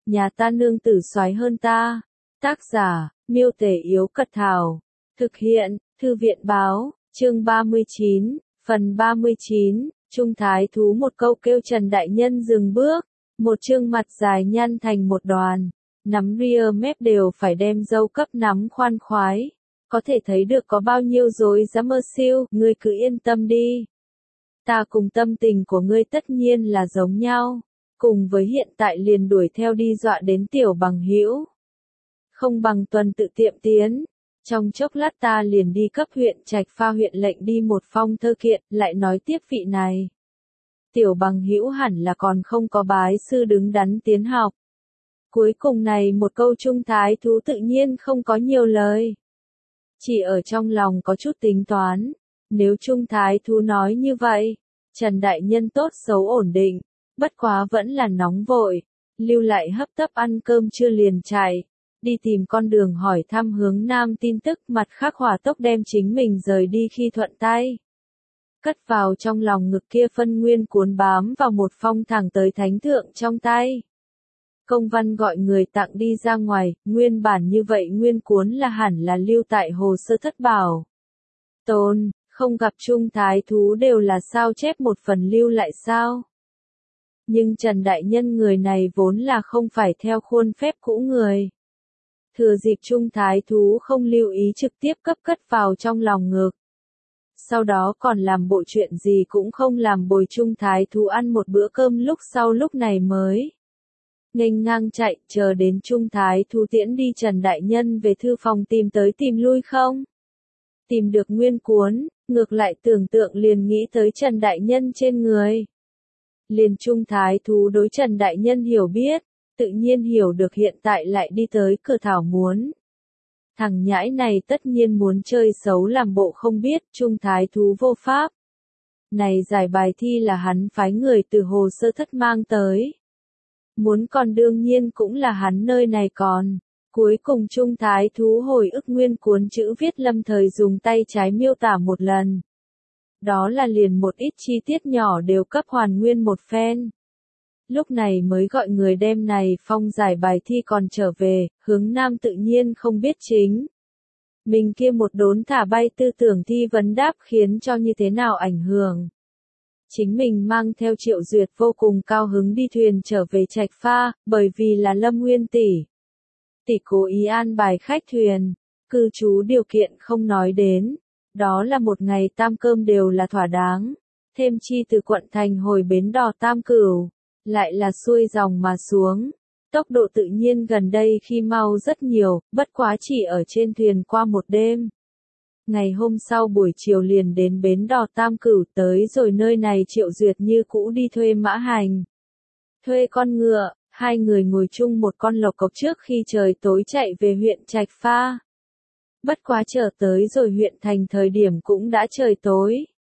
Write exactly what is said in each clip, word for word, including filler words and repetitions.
nhà ta nương tử soái hơn ta. Tác giả, Miêu Tể Yếu Cật Thảo. Thực hiện, Thư viện Báo, chương ba mươi chín, phần ba mươi chín, Trung Thái Thú một câu kêu Trần Đại Nhân dừng bước, một chương mặt dài nhăn thành một đoàn, nắm ria mép đều phải đem dâu cấp nắm khoan khoái. Có thể thấy được có bao nhiêu dối dám mơ siêu, ngươi cứ yên tâm đi. Ta cùng tâm tình của ngươi tất nhiên là giống nhau, cùng với hiện tại liền đuổi theo đi dọa đến tiểu bằng hữu. Không bằng tuần tự tiệm tiến, trong chốc lát ta liền đi cấp huyện Trạch Pha huyện lệnh đi một phong thơ kiện, lại nói tiếp vị này. Tiểu bằng hữu hẳn là còn không có bái sư đứng đắn tiến học. Cuối cùng này một câu Trung Thái Thú tự nhiên không có nhiều lời. Chỉ ở trong lòng có chút tính toán, nếu Trung Thái Thú nói như vậy, Trần Đại Nhân tốt xấu ổn định, bất quá vẫn là nóng vội, lưu lại hấp tấp ăn cơm chưa liền chạy, đi tìm con đường hỏi thăm hướng nam tin tức, mặt khác hỏa tốc đem chính mình rời đi khi thuận tay. Cất vào trong lòng ngực kia phân nguyên cuốn bám vào một phong thẳng tới thánh thượng trong tay. Công văn gọi người tặng đi ra ngoài, nguyên bản như vậy nguyên cuốn là hẳn là lưu tại hồ sơ thất bảo. Tôn, không gặp Trung Thái Thú đều là sao chép một phần lưu lại sao? Nhưng Trần Đại Nhân người này vốn là không phải theo khuôn phép cũ người. Thừa dịp Trung Thái Thú không lưu ý trực tiếp cấp cất vào trong lòng ngực. Sau đó còn làm bộ chuyện gì cũng không làm, bồi Trung Thái Thú ăn một bữa cơm, lúc sau lúc này mới nghênh ngang chạy, chờ đến Trung Thái Thú tiễn đi Trần Đại Nhân về thư phòng tìm tới tìm lui không. Tìm được nguyên cuốn, ngược lại tưởng tượng liền nghĩ tới Trần Đại Nhân trên người. Liền Trung Thái Thú đối Trần Đại Nhân hiểu biết, tự nhiên hiểu được hiện tại lại đi tới cửa thảo muốn. Thằng nhãi này tất nhiên muốn chơi xấu làm bộ không biết, Trung Thái Thú vô pháp. Này giải bài thi là hắn phái người từ hồ sơ thất mang tới. Muốn còn đương nhiên cũng là hắn nơi này còn. Cuối cùng Trung Thái Thú hồi ức nguyên cuốn chữ viết lâm thời dùng tay trái miêu tả một lần. Đó là liền một ít chi tiết nhỏ đều cấp hoàn nguyên một phen. Lúc này mới gọi người đem này phong giải bài thi còn trở về, hướng nam tự nhiên không biết chính. Mình kia một đốn thả bay tư tưởng thi vấn đáp khiến cho như thế nào ảnh hưởng. Chính mình mang theo Triệu Duyệt vô cùng cao hứng đi thuyền trở về Trạch Pha, bởi vì là Lâm Nguyên tỷ. Tỷ cố ý an bài khách thuyền, cư trú điều kiện không nói đến. Đó là một ngày tam cơm đều là thỏa đáng. Thêm chi từ quận thành hồi bến đò Tam Cửu, lại là xuôi dòng mà xuống. Tốc độ tự nhiên gần đây khi mau rất nhiều, bất quá chỉ ở trên thuyền qua một đêm. Ngày hôm sau buổi chiều liền đến bến đò Tam Cửu, tới rồi nơi này Triệu Duyệt như cũ đi thuê mã hành. Thuê con ngựa, hai người ngồi chung một con lộc cộc trước khi trời tối chạy về huyện Trạch Pha. Bất quá chờ tới rồi huyện thành thời điểm cũng đã trời tối.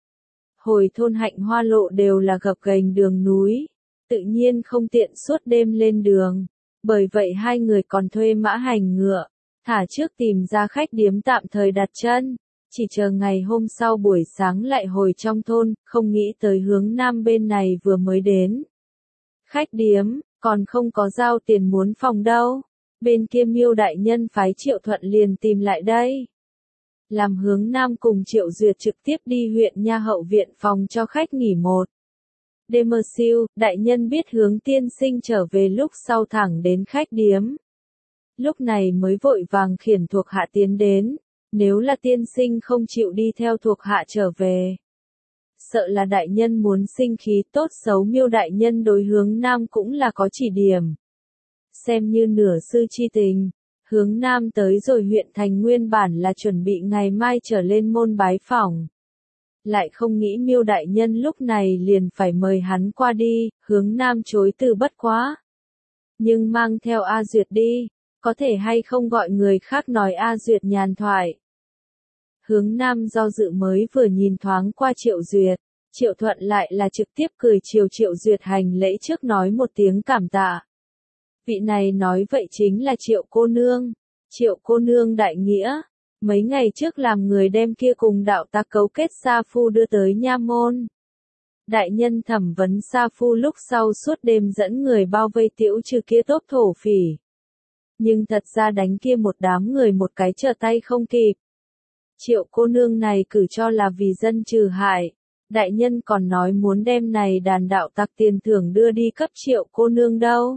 Hồi thôn Hạnh Hoa lộ đều là gập ghềnh đường núi, tự nhiên không tiện suốt đêm lên đường. Bởi vậy hai người còn thuê mã hành ngựa, thả trước tìm ra khách điếm tạm thời đặt chân. Chỉ chờ ngày hôm sau buổi sáng lại hồi trong thôn, không nghĩ tới hướng nam bên này vừa mới đến. Khách điếm, còn không có giao tiền muốn phòng đâu. Bên kia Miêu Đại Nhân phái Triệu Thuận liền tìm lại đây. Làm hướng nam cùng Triệu Duyệt trực tiếp đi huyện Nha Hậu viện phòng cho khách nghỉ một đêm. Mơ siêu, Đại Nhân biết hướng tiên sinh trở về lúc sau thẳng đến khách điếm. Lúc này mới vội vàng khiển thuộc hạ tiến đến, nếu là tiên sinh không chịu đi theo thuộc hạ trở về. Sợ là Đại Nhân muốn sinh khí, tốt xấu Miêu Đại Nhân đối hướng nam cũng là có chỉ điểm. Xem như nửa sư chi tình, hướng nam tới rồi huyện thành nguyên bản là chuẩn bị ngày mai trở lên môn bái phỏng. Lại không nghĩ Miêu Đại Nhân lúc này liền phải mời hắn qua đi, hướng nam chối từ bất quá. Nhưng mang theo A Duyệt đi, có thể hay không gọi người khác nói A Duyệt nhàn thoại. Hướng nam do dự mới vừa nhìn thoáng qua Triệu Duyệt, Triệu Thuận lại là trực tiếp cười chiều Triệu Duyệt hành lễ trước nói một tiếng cảm tạ. Vị này nói vậy chính là Triệu cô nương. Triệu cô nương đại nghĩa, mấy ngày trước làm người đem kia cùng đạo ta cấu kết sa phu đưa tới nha môn. Đại nhân thẩm vấn Sa Phu lúc sau suốt đêm dẫn người bao vây Tiễu Trừ kia tốp thổ phỉ. Nhưng thật ra đánh kia một đám người một cái trở tay không kịp. Triệu cô nương này cử cho là vì dân trừ hại. Đại nhân còn nói muốn đem này đàn đạo tặc tiền thưởng đưa đi cấp triệu cô nương đâu.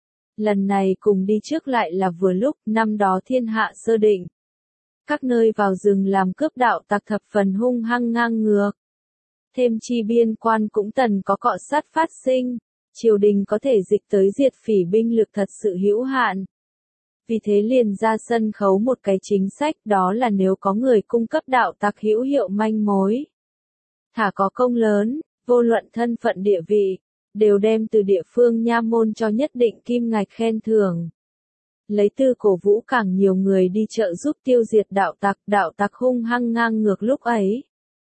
Lần này cùng đi trước lại là vừa lúc, năm đó thiên hạ sơ định. Các nơi vào rừng làm cướp đạo tặc thập phần hung hăng ngang ngược. Thêm chi biên quan cũng tần có cọ sát phát sinh, triều đình có thể dịch tới diệt phỉ binh lực thật sự hữu hạn. Vì thế liền ra sân khấu một cái chính sách, đó là nếu có người cung cấp đạo tặc hữu hiệu manh mối, thả có công lớn, vô luận thân phận địa vị, đều đem từ địa phương nha môn cho nhất định kim ngạch khen thưởng. Lấy tư cổ vũ càng nhiều người đi trợ giúp tiêu diệt đạo tặc, đạo tặc hung hăng ngang ngược lúc ấy.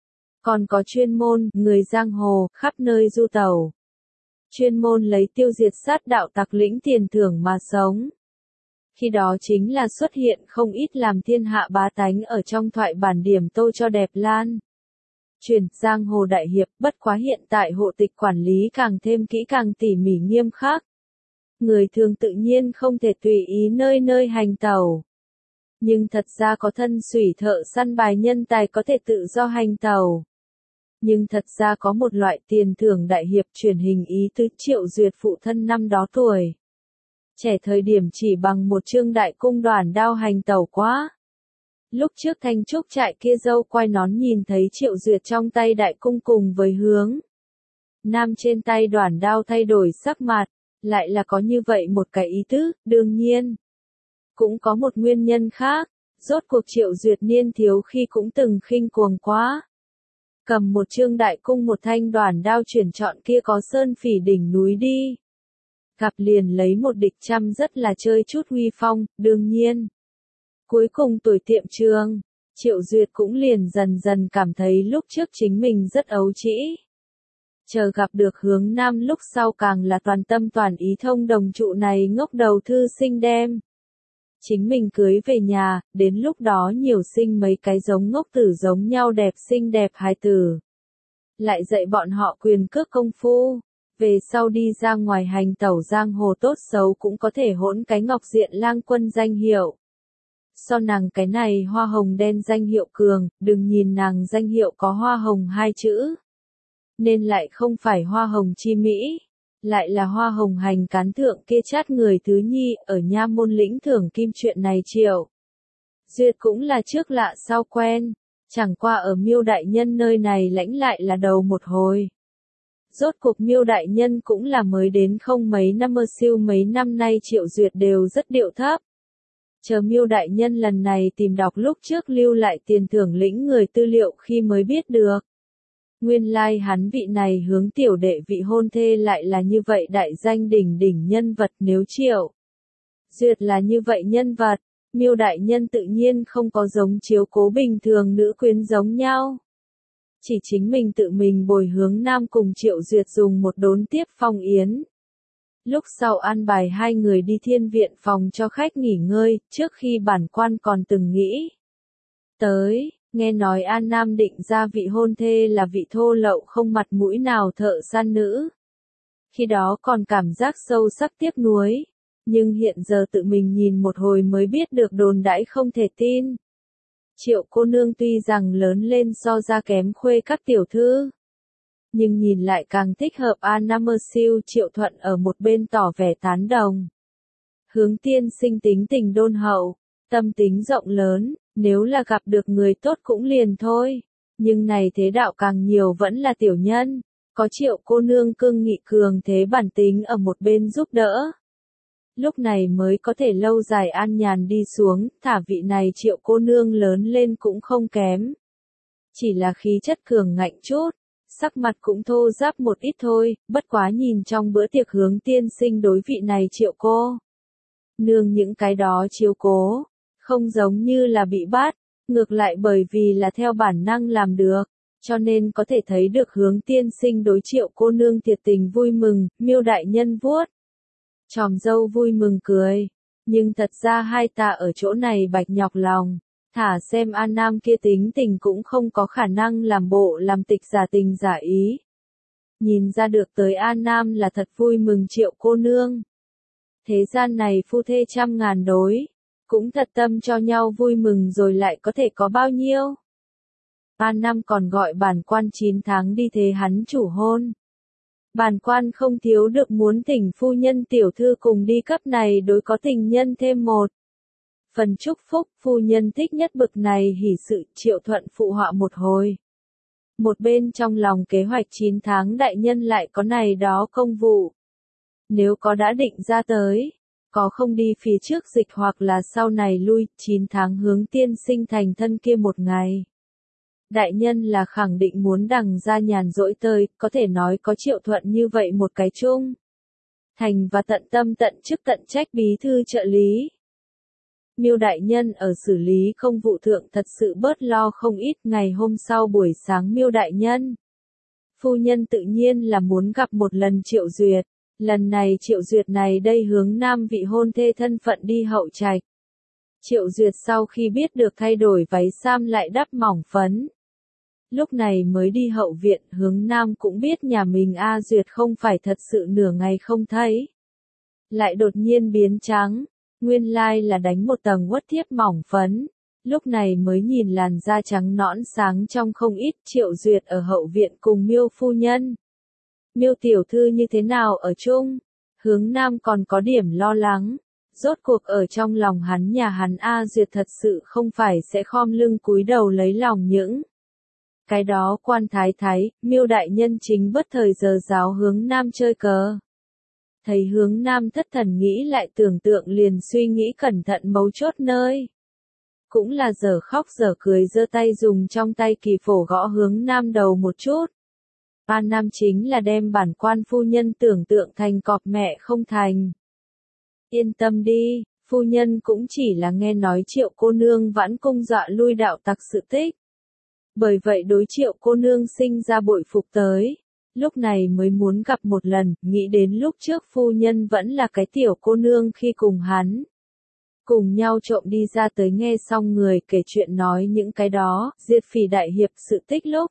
Còn có chuyên môn, người giang hồ, khắp nơi du tàu. Chuyên môn lấy tiêu diệt sát đạo tặc lĩnh tiền thưởng mà sống. Khi đó chính là xuất hiện không ít làm thiên hạ bá tánh ở trong thoại bản điểm tô cho đẹp lan. Truyền, giang hồ đại hiệp, bất quá hiện tại hộ tịch quản lý càng thêm kỹ càng tỉ mỉ nghiêm khắc. Người thường tự nhiên không thể tùy ý nơi nơi hành tàu. Nhưng thật ra có thân xủy thợ săn bài nhân tài có thể tự do hành tàu. Nhưng thật ra có một loại tiền thưởng đại hiệp truyền hình ý tứ Triệu Duyệt phụ thân năm đó tuổi. Trẻ thời điểm chỉ bằng một chương đại cung đoàn đao hành tàu quá. Lúc trước Thanh Trúc trại kia dâu quay nón nhìn thấy Triệu Duyệt trong tay đại cung cùng với hướng nam trên tay đoàn đao thay đổi sắc mặt, lại là có như vậy một cái ý tứ, đương nhiên. Cũng có một nguyên nhân khác, rốt cuộc Triệu Duyệt niên thiếu khi cũng từng khinh cuồng quá. Cầm một chương đại cung một thanh đoàn đao chuyển chọn kia có sơn phỉ đỉnh núi đi. Gặp liền lấy một địch trăm rất là chơi chút huy phong, đương nhiên. Cuối cùng tuổi tiệm trường, Triệu Duyệt cũng liền dần dần cảm thấy lúc trước chính mình rất ấu trĩ. Chờ gặp được hướng nam lúc sau càng là toàn tâm toàn ý thông đồng trụ này ngốc đầu thư sinh đem. Chính mình cưới về nhà, đến lúc đó nhiều sinh mấy cái giống ngốc tử giống nhau đẹp xinh đẹp hài tử. Lại dạy bọn họ quyền cước công phu, về sau đi ra ngoài hành tẩu giang hồ tốt xấu cũng có thể hỗn cái ngọc diện lang quân danh hiệu. So nàng cái này hoa hồng đen danh hiệu cường, đừng nhìn nàng danh hiệu có hoa hồng hai chữ. Nên lại không phải hoa hồng chi Mỹ. Lại là hoa hồng hành cán thượng kia chát người thứ nhi, ở nha môn lĩnh thưởng kim chuyện này Triệu Duyệt cũng là trước lạ sau quen, chẳng qua ở Miêu đại nhân nơi này lãnh lại là đầu một hồi. Rốt cuộc Miêu đại nhân cũng là mới đến không mấy năm mơ siêu mấy năm nay Triệu Duyệt đều rất điệu thấp. Chờ Miêu đại nhân lần này tìm đọc lúc trước lưu lại tiền thưởng lĩnh người tư liệu khi mới biết được. Nguyên lai like hắn vị này hướng tiểu đệ vị hôn thê lại là như vậy đại danh đỉnh đỉnh nhân vật nếu Triệu Duyệt là như vậy nhân vật, Miêu đại nhân tự nhiên không có giống chiếu cố bình thường nữ quyến giống nhau. Chỉ chính mình tự mình bồi hướng nam cùng Triệu Duyệt dùng một đốn tiếp phong yến. Lúc sau an bài hai người đi thiên viện phòng cho khách nghỉ ngơi, trước khi bản quan còn từng nghĩ tới. Nghe nói An Nam định ra vị hôn thê là vị thô lậu không mặt mũi nào thợ săn nữ. Khi đó còn cảm giác sâu sắc tiếc nuối. Nhưng hiện giờ tự mình nhìn một hồi mới biết được đồn đãi không thể tin. Triệu cô nương tuy rằng lớn lên so ra kém khuê các tiểu thư. Nhưng nhìn lại càng thích hợp An Nam mơ siêu Triệu Thuận ở một bên tỏ vẻ tán đồng. Hướng tiên sinh tính tình đôn hậu, tâm tính rộng lớn. Nếu là gặp được người tốt cũng liền thôi, nhưng này thế đạo càng nhiều vẫn là tiểu nhân, có Triệu cô nương cương nghị cường thế bản tính ở một bên giúp đỡ. Lúc này mới có thể lâu dài an nhàn đi xuống, thả vị này Triệu cô nương lớn lên cũng không kém. Chỉ là khí chất cường ngạnh chút, sắc mặt cũng thô ráp một ít thôi, bất quá nhìn trong bữa tiệc hướng tiên sinh đối vị này Triệu cô nương những cái đó chiếu cố. Không giống như là bị bắt, ngược lại bởi vì là theo bản năng làm được, cho nên có thể thấy được hướng tiên sinh đối Triệu cô nương thiệt tình vui mừng, Miêu đại nhân vuốt chòm râu vui mừng cười, nhưng thật ra hai ta ở chỗ này bạch nhọc lòng, thả xem An Nam kia tính tình cũng không có khả năng làm bộ làm tịch giả tình giả ý. nhìn ra được tới A Nam là thật vui mừng Triệu cô nương. Thế gian này phu thê trăm ngàn đối, cũng thật tâm cho nhau vui mừng rồi lại có thể có bao nhiêu. A Nam còn gọi bản quan chín tháng đi thế hắn chủ hôn. Bản quan không thiếu được muốn thỉnh phu nhân tiểu thư cùng đi cấp này đối có tình nhân thêm một phần chúc phúc, phu nhân thích nhất bực này hỉ sự, Triệu thuận phụ họa một hồi. Một bên trong lòng kế hoạch chín tháng đại nhân lại có này đó công vụ. Nếu có đã định ra tới, có không đi phía trước dịch hoặc là sau này lui, chín tháng hướng tiên sinh thành thân kia một ngày. Đại nhân là khẳng định muốn đằng ra nhàn rỗi tơi, có thể nói có Triệu thuận như vậy một cái chung. Thành và tận tâm tận chức tận trách bí thư trợ lý. Miêu đại nhân ở xử lý công vụ thượng thật sự bớt lo không ít. Ngày hôm sau buổi sáng Miêu đại nhân, phu nhân tự nhiên là muốn gặp một lần Triệu Duyệt. Lần này Triệu Duyệt này đây hướng nam vị hôn thê thân phận đi hậu trạch. Triệu Duyệt sau khi biết được thay đổi váy sam lại đắp mỏng phấn. Lúc này mới đi hậu viện, hướng nam cũng biết nhà mình A Duyệt không phải thật sự nửa ngày không thấy. Lại đột nhiên biến trắng, nguyên lai là đánh một tầng uất thiếp mỏng phấn. Lúc này mới nhìn làn da trắng nõn sáng trong không ít. Triệu Duyệt ở hậu viện cùng Miêu phu nhân. Miêu tiểu thư như thế nào ở chung? Hướng nam còn có điểm lo lắng. Rốt cuộc ở trong lòng hắn nhà hắn A Duyệt thật sự không phải sẽ khom lưng cúi đầu lấy lòng những cái đó quan thái thái. Miêu đại nhân chính bất thời giờ giáo hướng nam chơi cờ. Thấy hướng nam thất thần nghĩ lại tưởng tượng liền suy nghĩ cẩn thận mấu chốt nơi. Cũng là giờ khóc giờ cười giơ tay dùng trong tay kỳ phổ gõ hướng nam đầu một chút. A Nam chính là đem bản quan phu nhân tưởng tượng thành cọp mẹ không thành. Yên tâm đi, phu nhân cũng chỉ là nghe nói Triệu cô nương vãn cung dọa lui đạo tặc sự tích. Bởi vậy đối Triệu cô nương sinh ra bội phục tới. Lúc này mới muốn gặp một lần, nghĩ đến lúc trước phu nhân vẫn là cái tiểu cô nương khi cùng hắn. Cùng nhau trộm đi ra tới nghe xong người kể chuyện nói những cái đó, diệt phỉ đại hiệp sự tích lúc.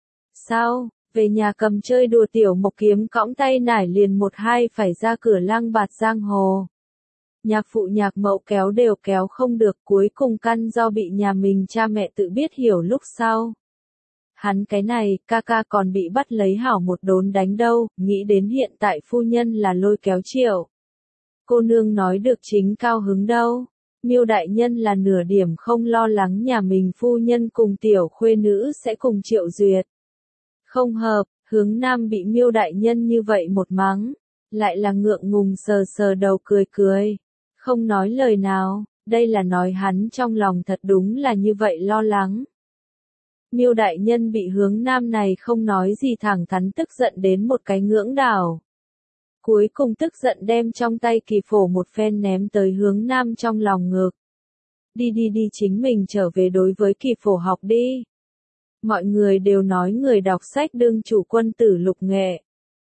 Sao, về nhà cầm chơi đùa tiểu mộc kiếm cõng tay nải liền một hai phải ra cửa lang bạt giang hồ. Nhạc phụ nhạc mẫu kéo đều kéo không được, cuối cùng căn do bị nhà mình cha mẹ tự biết hiểu lúc sau. Hắn cái này, ca ca còn bị bắt lấy hảo một đốn đánh đâu, nghĩ đến hiện tại phu nhân là lôi kéo Triệu cô nương nói được chính cao hứng đâu. Miêu đại nhân là nửa điểm không lo lắng nhà mình phu nhân cùng tiểu khuê nữ sẽ cùng Triệu Duyệt. Không hợp, hướng nam bị Miêu đại nhân như vậy một mắng, lại là ngượng ngùng sờ sờ đầu cười cười, không nói lời nào, đây là nói hắn trong lòng thật đúng là như vậy lo lắng. Miêu đại nhân bị hướng nam này không nói gì thẳng thắn tức giận đến một cái ngưỡng đảo. Cuối cùng tức giận đem trong tay kỳ phổ một phen ném tới hướng nam trong lòng ngực. Đi đi đi chính mình trở về đối với kỳ phổ học đi. Mọi người đều nói người đọc sách đương chủ quân tử lục nghệ.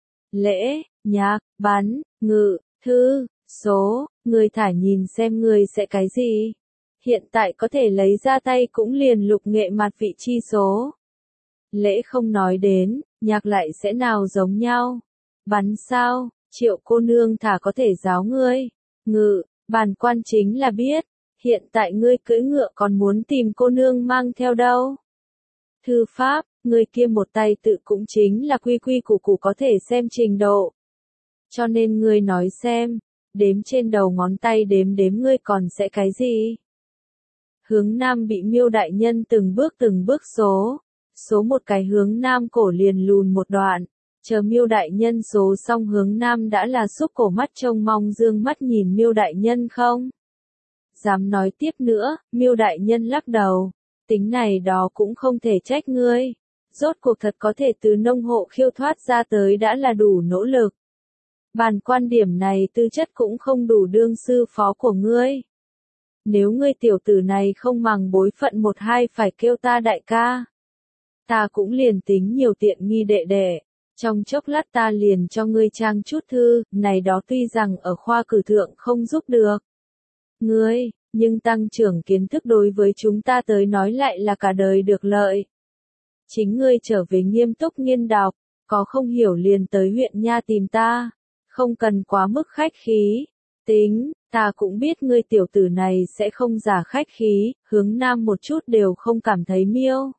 Lễ, nhạc, bắn, ngự, thư, số, người thả nhìn xem người sẽ cái gì. Hiện tại có thể lấy ra tay cũng liền lục nghệ mặt vị chi số. Lễ không nói đến, nhạc lại sẽ nào giống nhau. Bắn sao, Triệu cô nương thả có thể giáo ngươi. Ngự, bản quan chính là biết, hiện tại ngươi cưỡi ngựa còn muốn tìm cô nương mang theo đâu. Thư pháp, ngươi kia một tay tự cũng chính là quy quy củ củ có thể xem trình độ. Cho nên ngươi nói xem, đếm trên đầu ngón tay đếm đếm ngươi còn sẽ cái gì? Hướng nam bị Miêu đại nhân từng bước từng bước số, số một cái hướng nam cổ liền lùn một đoạn, chờ Miêu đại nhân số xong hướng nam đã là xúc cổ mắt trông mong dương mắt nhìn Miêu đại nhân không? Dám nói tiếp nữa, Miêu đại nhân lắc đầu, tính này đó cũng không thể trách ngươi, rốt cuộc thật có thể từ nông hộ khiêu thoát ra tới đã là đủ nỗ lực. Bản quan điểm này tư chất cũng không đủ đương sư phó của ngươi. Nếu ngươi tiểu tử này không màng bối phận một hai phải kêu ta đại ca. Ta cũng liền tính nhiều tiện nghi đệ đệ, trong chốc lát ta liền cho ngươi trang chút thư, này đó tuy rằng ở khoa cử thượng không giúp được ngươi, nhưng tăng trưởng kiến thức đối với chúng ta tới nói lại là cả đời được lợi. Chính ngươi trở về nghiêm túc nghiên đọc, có không hiểu liền tới huyện nha tìm ta, không cần quá mức khách khí. Tính, ta cũng biết ngươi tiểu tử này sẽ không giả khách khí, Hướng Nam một chút đều không cảm thấy Miêu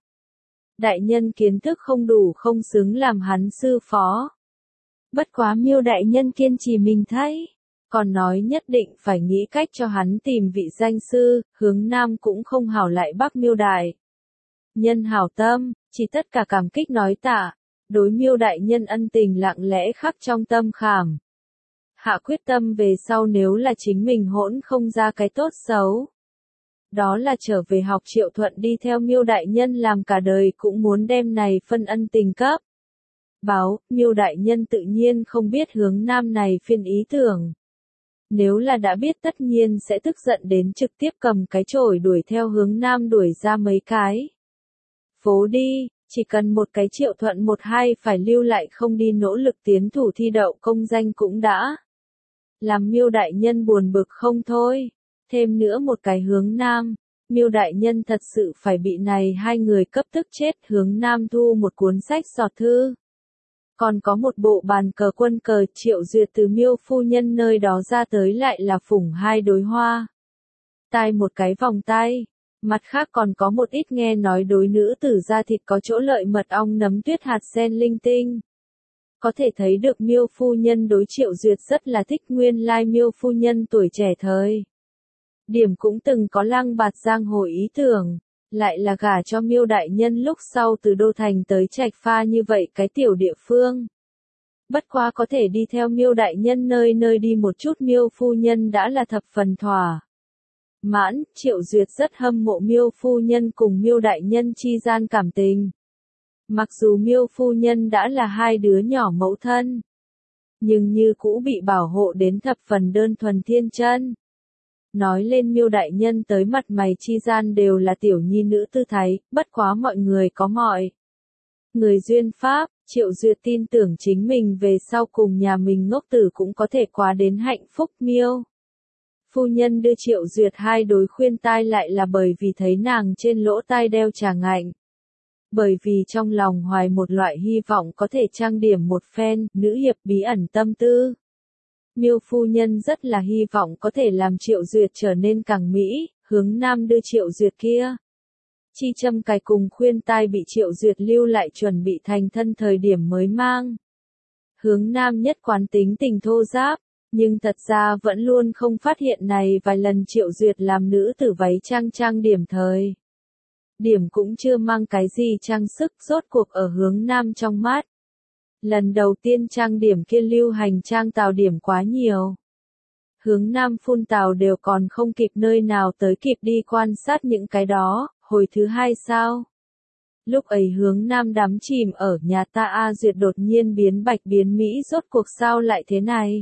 đại nhân kiến thức không đủ không xứng làm hắn sư phó. Bất quá Miêu đại nhân kiên trì mình thấy, còn nói nhất định phải nghĩ cách cho hắn tìm vị danh sư, Hướng Nam cũng không hảo lại bắt Miêu đại nhân hảo tâm, chỉ tất cả cảm kích nói tạ, đối Miêu đại nhân ân tình lặng lẽ khắc trong tâm khảm. Hạ quyết tâm về sau nếu là chính mình hỗn không ra cái tốt xấu, đó là trở về học Triệu Thuận đi theo Miêu đại nhân làm cả đời cũng muốn đem này phân ân tình cấp. Báo, Miêu đại nhân tự nhiên không biết Hướng Nam này phiên ý tưởng. Nếu là đã biết tất nhiên sẽ tức giận đến trực tiếp cầm cái chổi đuổi theo Hướng Nam đuổi ra mấy cái phố đi, chỉ cần một cái Triệu Thuận một hai phải lưu lại không đi nỗ lực tiến thủ thi đậu công danh cũng đã làm Miêu đại nhân buồn bực không thôi. Thêm nữa một cái Hướng Nam, Miêu đại nhân thật sự phải bị này hai người cấp tức chết. Hướng Nam thu một cuốn sách sọt thư, còn có một bộ bàn cờ quân cờ. Triệu Duyệt từ Miêu phu nhân nơi đó ra tới lại là phủng hai đối hoa tai một cái vòng tay, mặt khác còn có một ít nghe nói đối nữ tử da thịt có chỗ lợi mật ong nấm tuyết hạt sen linh tinh. Có thể thấy được Miêu phu nhân đối Triệu Duyệt rất là thích. Nguyên lai Miêu phu nhân tuổi trẻ thời điểm cũng từng có lăng bạt giang hồ ý tưởng, lại là gả cho Miêu đại nhân lúc sau từ đô thành tới Trạch Pha như vậy cái tiểu địa phương. Bất quá có thể đi theo Miêu đại nhân nơi nơi đi một chút Miêu phu nhân đã là thập phần thỏa mãn. Triệu Duyệt rất hâm mộ Miêu phu nhân cùng Miêu đại nhân chi gian cảm tình. Mặc dù Miêu phu nhân đã là hai đứa nhỏ mẫu thân, nhưng như cũ bị bảo hộ đến thập phần đơn thuần thiên chân. Nói lên Miêu đại nhân tới mặt mày chi gian đều là tiểu nhi nữ tư thái, bất quá mọi người có mọi người duyên pháp. Triệu Duyệt tin tưởng chính mình về sau cùng nhà mình ngốc tử cũng có thể quá đến hạnh phúc. Miêu phu nhân đưa Triệu Duyệt hai đối khuyên tai lại là bởi vì thấy nàng trên lỗ tai đeo trà ngạnh. Bởi vì trong lòng hoài một loại hy vọng có thể trang điểm một phen, nữ hiệp bí ẩn tâm tư. Miêu phu nhân rất là hy vọng có thể làm Triệu Duyệt trở nên càng mỹ. Hướng Nam đưa Triệu Duyệt kia chi châm cài cùng khuyên tai bị Triệu Duyệt lưu lại chuẩn bị thành thân thời điểm mới mang. Hướng Nam nhất quán tính tình thô giáp, nhưng thật ra vẫn luôn không phát hiện này vài lần Triệu Duyệt làm nữ tử váy trang trang điểm thời điểm cũng chưa mang cái gì trang sức. Rốt cuộc ở Hướng Nam trong mắt, lần đầu tiên trang điểm kia lưu hành trang tào điểm quá nhiều. Hướng Nam phun tào đều còn không kịp nơi nào tới kịp đi quan sát những cái đó. Hồi thứ hai sao? Lúc ấy Hướng Nam đắm chìm ở nhà ta A Duyệt đột nhiên biến bạch biến Mỹ, rốt cuộc sao lại thế này?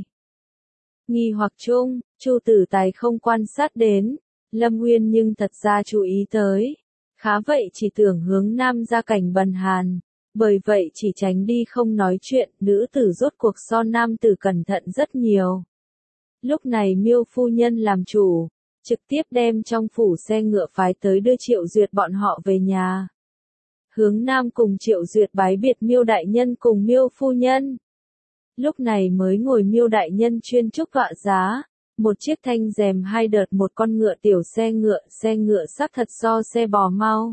Nghi hoặc chung, Chu Tử Tài không quan sát đến, Lâm Nguyên nhưng thật ra chú ý tới. Khá vậy chỉ tưởng Hướng Nam ra cảnh bần hàn, bởi vậy chỉ tránh đi không nói chuyện. Nữ tử rốt cuộc so nam tử cẩn thận rất nhiều. Lúc này Miêu phu nhân làm chủ, trực tiếp đem trong phủ xe ngựa phái tới đưa Triệu Duyệt bọn họ về nhà. Hướng Nam cùng Triệu Duyệt bái biệt Miêu đại nhân cùng Miêu phu nhân. Lúc này mới ngồi Miêu đại nhân chuyên trúc tọa giá, một chiếc thanh rèm hai đợt một con ngựa tiểu xe ngựa, xe ngựa sắc thật so xe bò mau.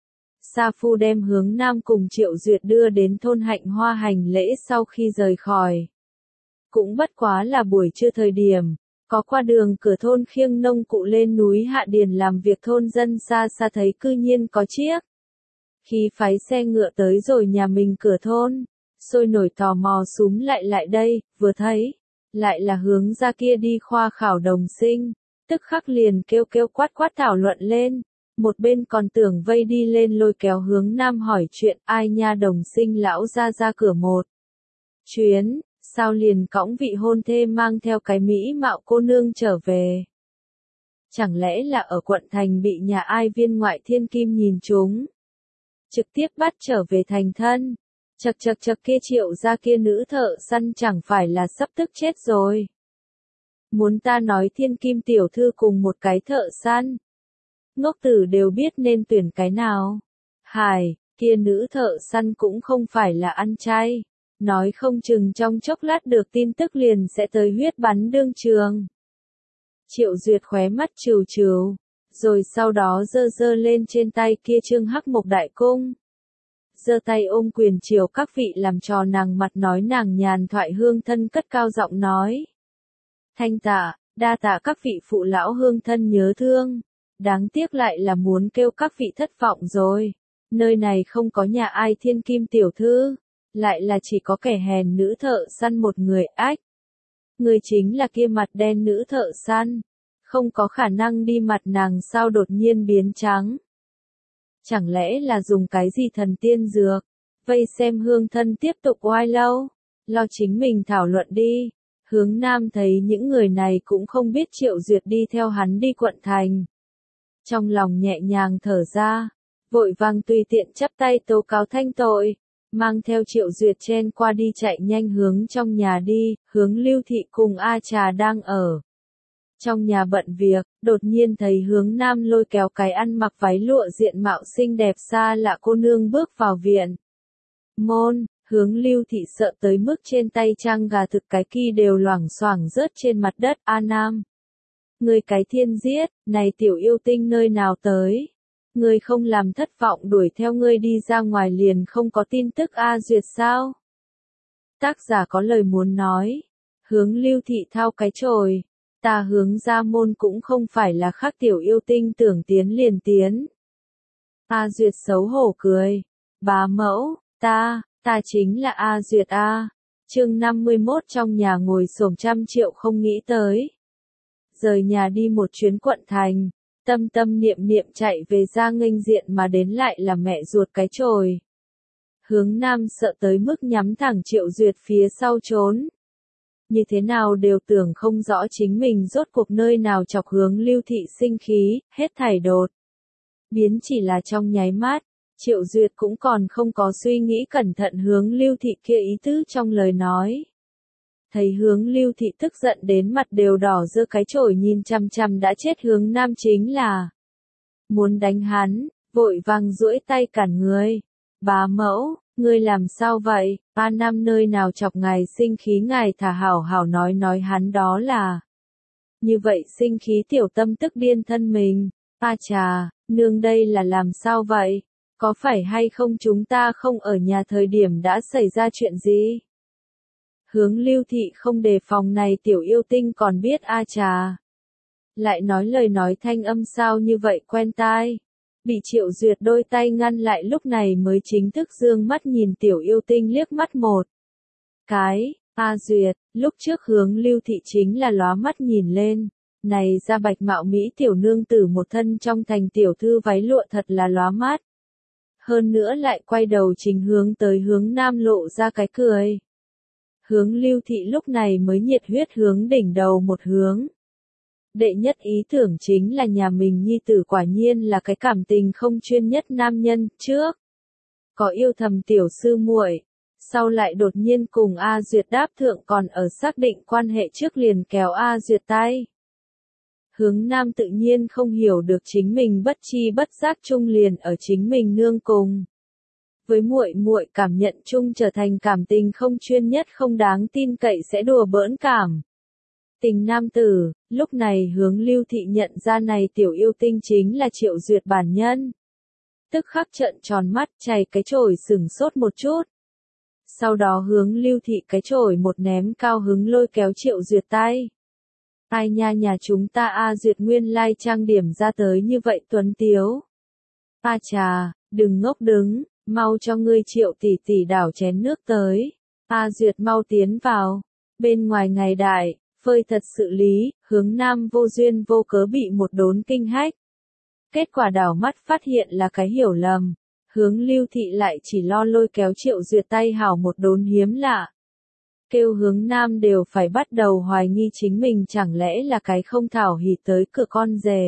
Sa phu đem Hướng Nam cùng Triệu Duyệt đưa đến thôn Hạnh Hoa hành lễ. Sau khi rời khỏi, cũng bất quá là buổi trưa thời điểm, có qua đường cửa thôn khiêng nông cụ lên núi hạ điền làm việc thôn dân xa xa thấy cư nhiên có chiếc khi phái xe ngựa tới rồi nhà mình cửa thôn, sôi nổi tò mò súm lại lại đây, vừa thấy lại là Hướng ra kia đi khoa khảo đồng sinh, tức khắc liền kêu kêu quát quát thảo luận lên. Một bên còn tưởng vây đi lên lôi kéo Hướng Nam hỏi chuyện. Ai nha, đồng sinh lão ra ra cửa một chuyến, sao liền cõng vị hôn thê mang theo cái mỹ mạo cô nương trở về? Chẳng lẽ là ở quận thành bị nhà ai viên ngoại thiên kim nhìn trúng, trực tiếp bắt trở về thành thân? Chật chật chật, kia Triệu ra kia nữ thợ săn chẳng phải là sắp tức chết rồi. Muốn ta nói thiên kim tiểu thư cùng một cái thợ săn, ngốc tử đều biết nên tuyển cái nào. Hài, kia nữ thợ săn cũng không phải là ăn chay, nói không chừng trong chốc lát được tin tức liền sẽ tới huyết bắn đương trường. Triệu Duyệt khóe mắt trừ trừ, rồi sau đó giơ giơ lên trên tay kia trương hắc mộc đại cung. Giơ tay ôm quyền chiều các vị làm trò nàng mặt nói nàng nhàn thoại hương thân cất cao giọng nói. Thanh tạ, đa tạ các vị phụ lão hương thân nhớ thương. Đáng tiếc lại là muốn kêu các vị thất vọng rồi. Nơi này không có nhà ai thiên kim tiểu thư, lại là chỉ có kẻ hèn nữ thợ săn một người. Ách. Người chính là kia mặt đen nữ thợ săn. Không có khả năng đi mặt nàng sao đột nhiên biến trắng. Chẳng lẽ là dùng cái gì thần tiên dược? Vây xem hương thân tiếp tục oai lâu. Lo chính mình thảo luận đi. Hướng Nam thấy những người này cũng không biết Triệu Duyệt đi theo hắn đi quận thành. Trong lòng nhẹ nhàng thở ra. Vội vàng tùy tiện chắp tay tố cáo thanh tội. Mang theo Triệu Duyệt chen qua đi chạy nhanh hướng trong nhà đi. Hướng Lưu Thị cùng A Trà đang ở. Trong nhà bận việc, đột nhiên thấy Hướng Nam lôi kéo cái ăn mặc váy lụa diện mạo xinh đẹp xa lạ cô nương bước vào viện. Môn, Hướng Lưu Thị sợ tới mức trên tay trang gà thực cái kia đều loảng xoảng rớt trên mặt đất. A Nam, người cái thiên giết, này tiểu yêu tinh nơi nào tới? Người không làm thất vọng đuổi theo ngươi đi ra ngoài liền không có tin tức A Duyệt sao? Tác giả có lời muốn nói. Hướng Lưu Thị thao cái chổi. Ta Hướng ra môn cũng không phải là khác tiểu yêu tinh tưởng tiến liền tiến. A Duyệt xấu hổ cười. Bá mẫu, ta, ta chính là A Duyệt A. Chương năm mươi mốt trong nhà ngồi xổm trăm triệu không nghĩ tới. Rời nhà đi một chuyến quận thành, tâm tâm niệm niệm chạy về ra nghênh diện mà đến lại là mẹ ruột cái chổi. Hướng Nam sợ tới mức nhắm thẳng Triệu Duyệt phía sau trốn. Như thế nào đều tưởng không rõ chính mình rốt cuộc nơi nào chọc Hướng Lưu Thị sinh khí, hết thảy đột. Biến chỉ là trong nháy mắt, Triệu Duyệt cũng còn không có suy nghĩ cẩn thận Hướng Lưu Thị kia ý tứ trong lời nói. Thấy Hướng Lưu Thị tức giận đến mặt đều đỏ giơ cái chổi nhìn chằm chằm đã chết Hướng Nam chính là muốn đánh hắn, vội vàng duỗi tay cản người. Bá mẫu, ngươi làm sao vậy? A Nam nơi nào chọc ngài sinh khí ngài thả hảo hảo nói nói hắn đó là. Như vậy sinh khí tiểu tâm tức điên thân mình. A Trà, nương đây là làm sao vậy? Có phải hay không chúng ta không ở nhà thời điểm đã xảy ra chuyện gì? Hướng Lưu Thị không đề phòng này tiểu yêu tinh còn biết A Trà. Lại nói lời nói thanh âm sao như vậy quen tai. Bị Triệu Duyệt đôi tay ngăn lại lúc này mới chính thức dương mắt nhìn tiểu yêu tinh liếc mắt một cái. A Duyệt, lúc trước Hướng Lưu Thị chính là lóa mắt nhìn lên. Này ra bạch mạo Mỹ tiểu nương tử một thân trong thành tiểu thư váy lụa thật là lóa mắt. Hơn nữa lại quay đầu chính hướng tới Hướng Nam lộ ra cái cười. Hướng Lưu Thị lúc này mới nhiệt huyết hướng đỉnh đầu một hướng. Đệ nhất ý tưởng chính là nhà mình nhi tử quả nhiên là cái cảm tình không chuyên nhất nam nhân, trước có yêu thầm tiểu sư muội, sau lại đột nhiên cùng A Duyệt đáp thượng còn ở xác định quan hệ trước liền kéo A Duyệt tay. Hướng Nam tự nhiên không hiểu được chính mình bất chi bất giác chung liền ở chính mình nương cùng. Với muội muội cảm nhận chung trở thành cảm tình không chuyên nhất không đáng tin cậy sẽ đùa bỡn cảm. Tình nam tử, lúc này Hướng Lưu Thị nhận ra này tiểu yêu tinh chính là Triệu Duyệt bản nhân. Tức khắc trợn tròn mắt chày cái chổi sừng sốt một chút. Sau đó Hướng Lưu Thị cái chổi một ném cao hứng lôi kéo Triệu Duyệt tay. Ai nha nhà chúng ta A Duyệt nguyên lai trang điểm ra tới như vậy tuấn tiếu. A Trà, đừng ngốc đứng, mau cho ngươi Triệu tỷ tỷ đảo chén nước tới. A Duyệt mau tiến vào, bên ngoài ngày đại. Phơi thật sự lý, Hướng Nam vô duyên vô cớ bị một đốn kinh hách. Kết quả đảo mắt phát hiện là cái hiểu lầm. Hướng Lưu Thị lại chỉ lo lôi kéo Triệu Duyệt tay hảo một đốn hiếm lạ. Kêu Hướng Nam đều phải bắt đầu hoài nghi chính mình chẳng lẽ là cái không thảo hỉ tới cửa con rể.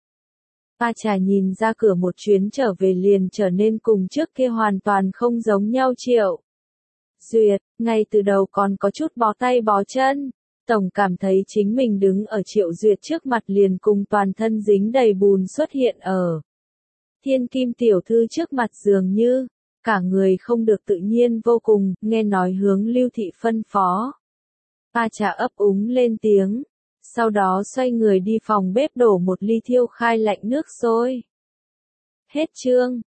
A Trà nhìn ra cửa một chuyến trở về liền trở nên cùng trước kia hoàn toàn không giống nhau Triệu Duyệt, ngay từ đầu còn có chút bó tay bó chân. Tổng cảm thấy chính mình đứng ở Triệu Duyệt trước mặt liền cùng toàn thân dính đầy bùn xuất hiện ở thiên kim tiểu thư trước mặt dường như. cả người không được tự nhiên vô cùng, nghe nói hướng Lưu Thị phân phó. A Trà ấp úng lên tiếng, sau đó xoay người đi phòng bếp đổ một ly thiêu khai lạnh nước sôi. Hết chương.